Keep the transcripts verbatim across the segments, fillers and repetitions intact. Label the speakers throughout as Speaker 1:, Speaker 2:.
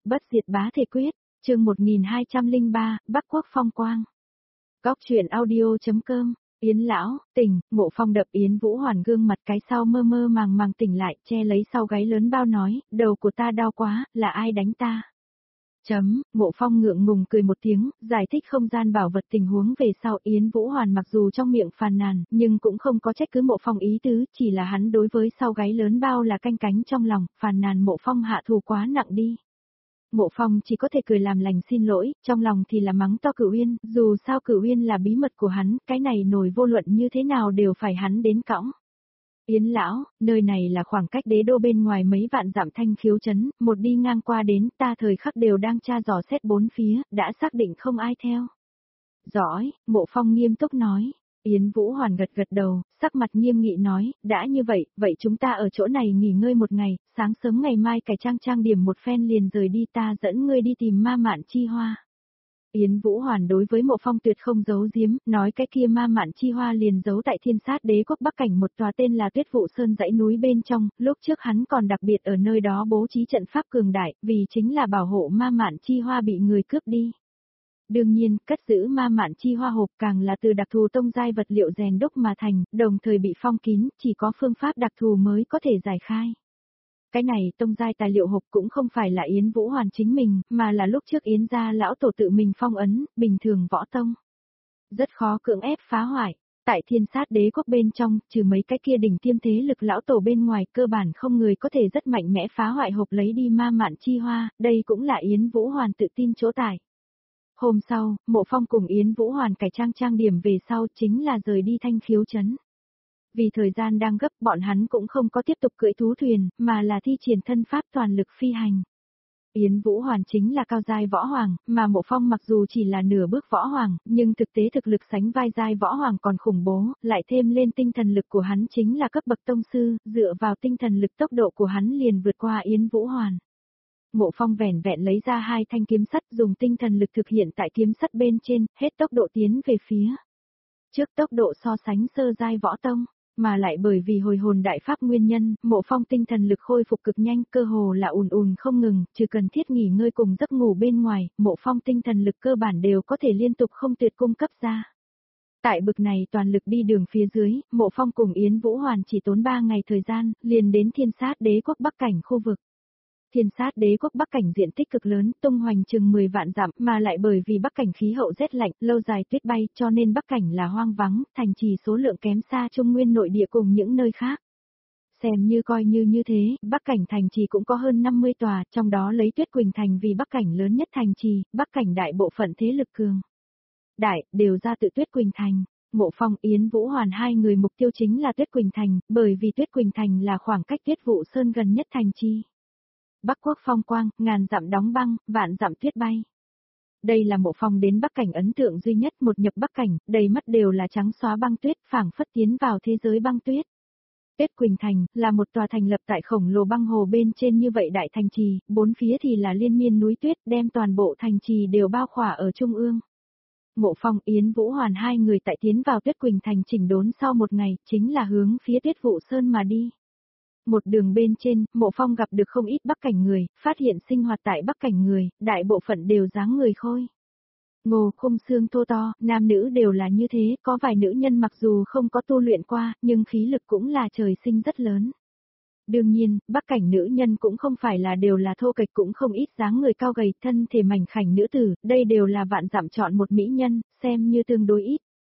Speaker 1: Bất diệt bá thể quyết, chương một nghìn hai trăm lẻ ba, Bắc Quốc phong quang. Góc truyện audio.com, Yến lão, tỉnh, Mộ Phong đập Yến Vũ Hoàn gương mặt cái sau mơ mơ màng màng tỉnh lại, che lấy sau gáy lớn bao nói, đầu của ta đau quá, là ai đánh ta? Chấm, Mộ Phong ngượng ngùng cười một tiếng, giải thích không gian bảo vật tình huống về sau. Yến Vũ Hoàn mặc dù trong miệng phàn nàn, nhưng cũng không có trách cứ Mộ Phong ý tứ, chỉ là hắn đối với sau gáy lớn bao là canh cánh trong lòng, phàn nàn Mộ Phong hạ thù quá nặng đi. Mộ Phong chỉ có thể cười làm lành xin lỗi, trong lòng thì là mắng to Cửu Uyên, dù sao Cửu Uyên là bí mật của hắn, cái này nổi vô luận như thế nào đều phải hắn đến cõng. Yến lão, nơi này là khoảng cách đế đô bên ngoài mấy vạn dặm Thanh Khiếu trấn, một đi ngang qua đến, ta thời khắc đều đang tra dò xét bốn phía, đã xác định không ai theo. Giỏi, Mộ Phong nghiêm túc nói. Yến Vũ Hoàn gật gật đầu, sắc mặt nghiêm nghị nói, đã như vậy, vậy chúng ta ở chỗ này nghỉ ngơi một ngày, sáng sớm ngày mai cải trang trang điểm một phen liền rời đi, ta dẫn ngươi đi tìm ma mạn chi hoa. Yến Vũ Hoàn đối với Mộ Phong tuyệt không giấu giếm, nói cái kia ma mạn chi hoa liền giấu tại Thiên Sát Đế quốc Bắc cảnh một tòa tên là Tuyết Vụ Sơn dãy núi bên trong, lúc trước hắn còn đặc biệt ở nơi đó bố trí trận pháp cường đại, vì chính là bảo hộ ma mạn chi hoa bị người cướp đi. Đương nhiên, cất giữ ma mạn chi hoa hộp càng là từ đặc thù tông giai vật liệu rèn đúc mà thành, đồng thời bị phong kín, chỉ có phương pháp đặc thù mới có thể giải khai. Cái này tông giai tài liệu hộp cũng không phải là Yến Vũ Hoàn chính mình, mà là lúc trước Yến gia lão tổ tự mình phong ấn, bình thường võ tông. Rất khó cưỡng ép phá hoại. Tại Thiên Sát Đế quốc bên trong, trừ mấy cái kia đỉnh tiêm thế lực lão tổ bên ngoài, cơ bản không người có thể rất mạnh mẽ phá hoại hộp lấy đi ma mạn chi hoa, đây cũng là Yến Vũ Hoàn tự tin chỗ tại. Hôm sau, Mộ Phong cùng Yến Vũ Hoàn cải trang trang điểm về sau chính là rời đi Thanh Khiếu trấn. Vì thời gian đang gấp, bọn hắn cũng không có tiếp tục cưỡi thú thuyền, mà là thi triển thân pháp toàn lực phi hành. Yến Vũ Hoàn chính là cao giai võ hoàng, mà Mộ Phong mặc dù chỉ là nửa bước võ hoàng, nhưng thực tế thực lực sánh vai giai võ hoàng còn khủng bố, lại thêm lên tinh thần lực của hắn chính là cấp bậc tông sư, dựa vào tinh thần lực tốc độ của hắn liền vượt qua Yến Vũ Hoàn. Mộ Phong vẻn vẹn lấy ra hai thanh kiếm sắt, dùng tinh thần lực thực hiện tại kiếm sắt bên trên, hết tốc độ tiến về phía trước, tốc độ so sánh sơ giai võ tông, mà lại bởi vì hồi hồn đại pháp nguyên nhân, Mộ Phong tinh thần lực khôi phục cực nhanh, cơ hồ là ùn ùn không ngừng, trừ cần thiết nghỉ ngơi cùng giấc ngủ bên ngoài, Mộ Phong tinh thần lực cơ bản đều có thể liên tục không tuyệt cung cấp ra. Tại bực này toàn lực đi đường phía dưới, Mộ Phong cùng Yến Vũ Hoàn chỉ tốn ba ngày thời gian, liền đến Thiên Sát Đế quốc Bắc cảnh khu vực. Thiên Sát Đế quốc Bắc cảnh diện tích cực lớn, tung hoành chừng mười vạn dặm, mà lại bởi vì Bắc cảnh khí hậu rét lạnh, lâu dài tuyết bay, cho nên Bắc cảnh là hoang vắng, thành trì số lượng kém xa Trung Nguyên nội địa cùng những nơi khác. Xem như coi như như thế, Bắc cảnh thành trì cũng có hơn năm mươi tòa, trong đó lấy Tuyết Quỳnh thành vì Bắc cảnh lớn nhất thành trì, Bắc cảnh đại bộ phận thế lực cường đại đều ra tự Tuyết Quỳnh thành. Mộ Phong, Yến Vũ Hoàn hai người mục tiêu chính là Tuyết Quỳnh thành, bởi vì Tuyết Quỳnh thành là khoảng cách Tuyết Vụ Sơn gần nhất thành trì. Bắc Quốc phong quang, ngàn dặm đóng băng, vạn dặm tuyết bay. Đây là Mộ Phong đến Bắc cảnh ấn tượng duy nhất, một nhập Bắc cảnh, đầy mắt đều là trắng xóa băng tuyết, phảng phất tiến vào thế giới băng tuyết. Tuyết Quỳnh thành là một tòa thành lập tại khổng lồ băng hồ bên trên như vậy đại thành trì, bốn phía thì là liên miên núi tuyết, đem toàn bộ thành trì đều bao khỏa ở trung ương. Mộ Phong, Yến Vũ Hoàn hai người tại tiến vào Tuyết Quỳnh thành chỉnh đốn sau một ngày, chính là hướng phía Tuyết Vụ Sơn mà đi. Một đường bên trên, Mộ Phong gặp được không ít Bắc cảnh người, phát hiện sinh hoạt tại Bắc cảnh người, đại bộ phận đều dáng người khôi. Ngô khung xương thô to, nam nữ đều là như thế, có vài nữ nhân mặc dù không có tu luyện qua, nhưng khí lực cũng là trời sinh rất lớn. Đương nhiên, Bắc cảnh nữ nhân cũng không phải là đều là thô kệch, cũng không ít dáng người cao gầy, thân thể mảnh khảnh nữ tử, đây đều là vạn dặm chọn một mỹ nhân, xem như tương đối ít.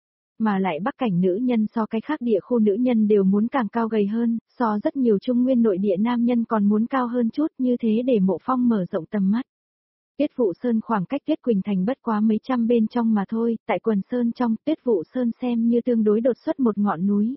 Speaker 1: Mà lại Bắc cảnh nữ nhân so cái khác địa khu nữ nhân đều muốn càng cao gầy hơn, so rất nhiều Trung Nguyên nội địa nam nhân còn muốn cao hơn chút, như thế để Mộ Phong mở rộng tầm mắt. Tuyết Vụ Sơn khoảng cách Tuyết Quỳnh thành bất quá mấy trăm bên trong mà thôi, tại quần sơn trong, Tuyết Vụ Sơn xem như tương đối đột xuất một ngọn núi.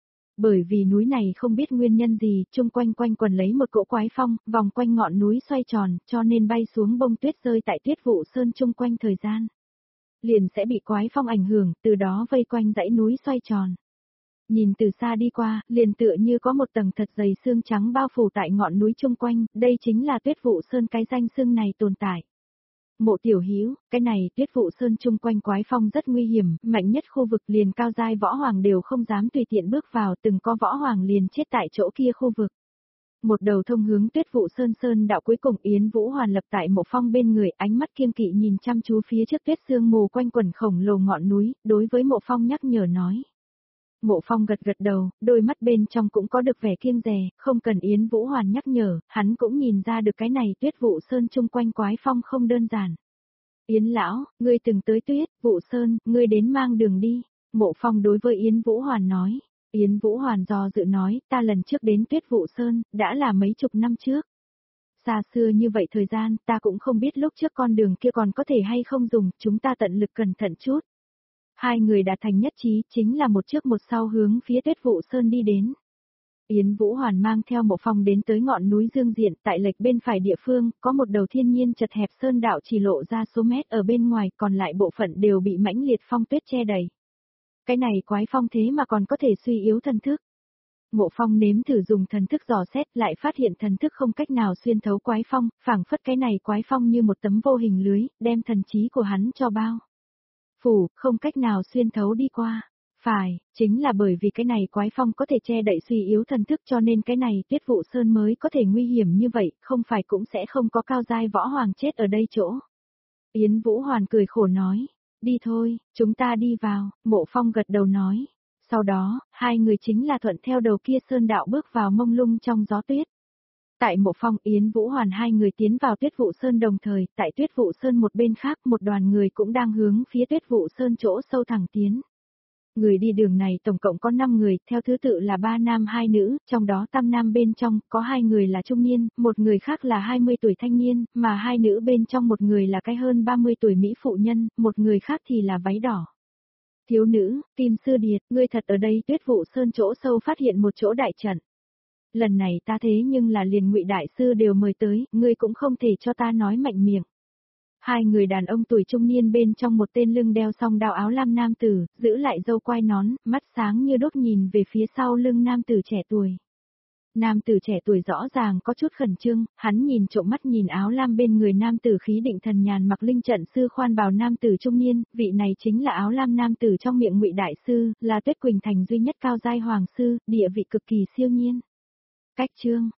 Speaker 1: Bởi vì núi này không biết nguyên nhân gì, chung quanh quanh quần lấy một cỗ quái phong, vòng quanh ngọn núi xoay tròn, cho nên bay xuống bông tuyết rơi tại Tuyết Vụ Sơn chung quanh thời gian liền sẽ bị quái phong ảnh hưởng, từ đó vây quanh dãy núi xoay tròn. Nhìn từ xa đi qua, liền tựa như có một tầng thật dày xương trắng bao phủ tại ngọn núi chung quanh, đây chính là Tuyết Vụ Sơn, cái danh xương này tồn tại. Mộ tiểu hữu, cái này Tuyết Vụ Sơn chung quanh quái phong rất nguy hiểm, mạnh nhất khu vực liền cao giai võ hoàng đều không dám tùy tiện bước vào, từng có võ hoàng liền chết tại chỗ kia khu vực. Một đầu thông hướng Tuyết Vụ Sơn sơn đạo cuối cùng Yến Vũ Hoàn lập tại Mộ Phong bên người, ánh mắt kiêng kỵ nhìn chăm chú phía trước tuyết sương mù quanh quẩn khổng lồ ngọn núi, đối với Mộ Phong nhắc nhở nói. Mộ Phong gật gật đầu, đôi mắt bên trong cũng có được vẻ kiêng dè, không cần Yến Vũ Hoàn nhắc nhở, hắn cũng nhìn ra được cái này Tuyết Vụ Sơn chung quanh quái phong không đơn giản. Yến lão, ngươi từng tới Tuyết Vụ Sơn, ngươi đến mang đường đi. Mộ Phong đối với Yến Vũ Hoàn nói. Yến Vũ Hoàn do dự nói, ta lần trước đến Tuyết Vụ Sơn, đã là mấy chục năm trước. Xa xưa như vậy thời gian, ta cũng không biết lúc trước con đường kia còn có thể hay không dùng, chúng ta tận lực cẩn thận chút. Hai người đạt thành nhất trí, chính là một trước một sau hướng phía Tuyết Vụ Sơn đi đến. Yến Vũ Hoàn mang theo Mộ Phong đến tới ngọn núi Dương Diện, tại lệch bên phải địa phương, có một đầu thiên nhiên chật hẹp sơn đạo chỉ lộ ra số mét ở bên ngoài, còn lại bộ phận đều bị mãnh liệt phong tuyết che đầy. Cái này quái phong thế mà còn có thể suy yếu thần thức. Mộ Phong nếm thử dùng thần thức dò xét, lại phát hiện thần thức không cách nào xuyên thấu quái phong, phảng phất cái này quái phong như một tấm vô hình lưới, đem thần trí của hắn cho bao phủ, không cách nào xuyên thấu đi qua. Phải, chính là bởi vì cái này quái phong có thể che đậy suy yếu thần thức cho nên cái này Tuyết Vụ Sơn mới có thể nguy hiểm như vậy, không phải cũng sẽ không có cao giai võ hoàng chết ở đây chỗ. Yến Vũ Hoàn cười khổ nói, đi thôi, chúng ta đi vào. Mộ Phong gật đầu nói. Sau đó, hai người chính là thuận theo đầu kia sơn đạo bước vào mông lung trong gió tuyết. Tại Mộ Phong Yến Vũ Hoàn hai người tiến vào Tuyết Vụ Sơn đồng thời, tại Tuyết Vụ Sơn một bên khác một đoàn người cũng đang hướng phía Tuyết Vụ Sơn chỗ sâu thẳng tiến. Người đi đường này tổng cộng có năm người, theo thứ tự là ba nam hai nữ, trong đó tam nam bên trong có hai người là trung niên, một người khác là hai mươi tuổi thanh niên, mà hai nữ bên trong một người là cái hơn ba mươi tuổi mỹ phụ nhân, một người khác thì là váy đỏ. Thiếu nữ, Kim Sư Điệt, ngươi thật ở đây Tuyết Vụ Sơn chỗ sâu phát hiện một chỗ đại trận. Lần này ta thế nhưng là liền Ngụy đại sư đều mời tới, ngươi cũng không thể cho ta nói mạnh miệng. Hai người đàn ông tuổi trung niên bên trong một tên lưng đeo song đao áo lam nam tử, giữ lại râu quai nón, mắt sáng như đốt nhìn về phía sau lưng nam tử trẻ tuổi. Nam tử trẻ tuổi rõ ràng có chút khẩn trương, hắn nhìn trộm mắt nhìn áo lam bên người nam tử khí định thần nhàn mặc linh trận sư khoan bào nam tử trung niên, vị này chính là áo lam nam tử trong miệng Ngụy đại sư, là Tuyết Quỳnh thành duy nhất cao giai hoàng sư, địa vị cực kỳ siêu nhiên. Cách chương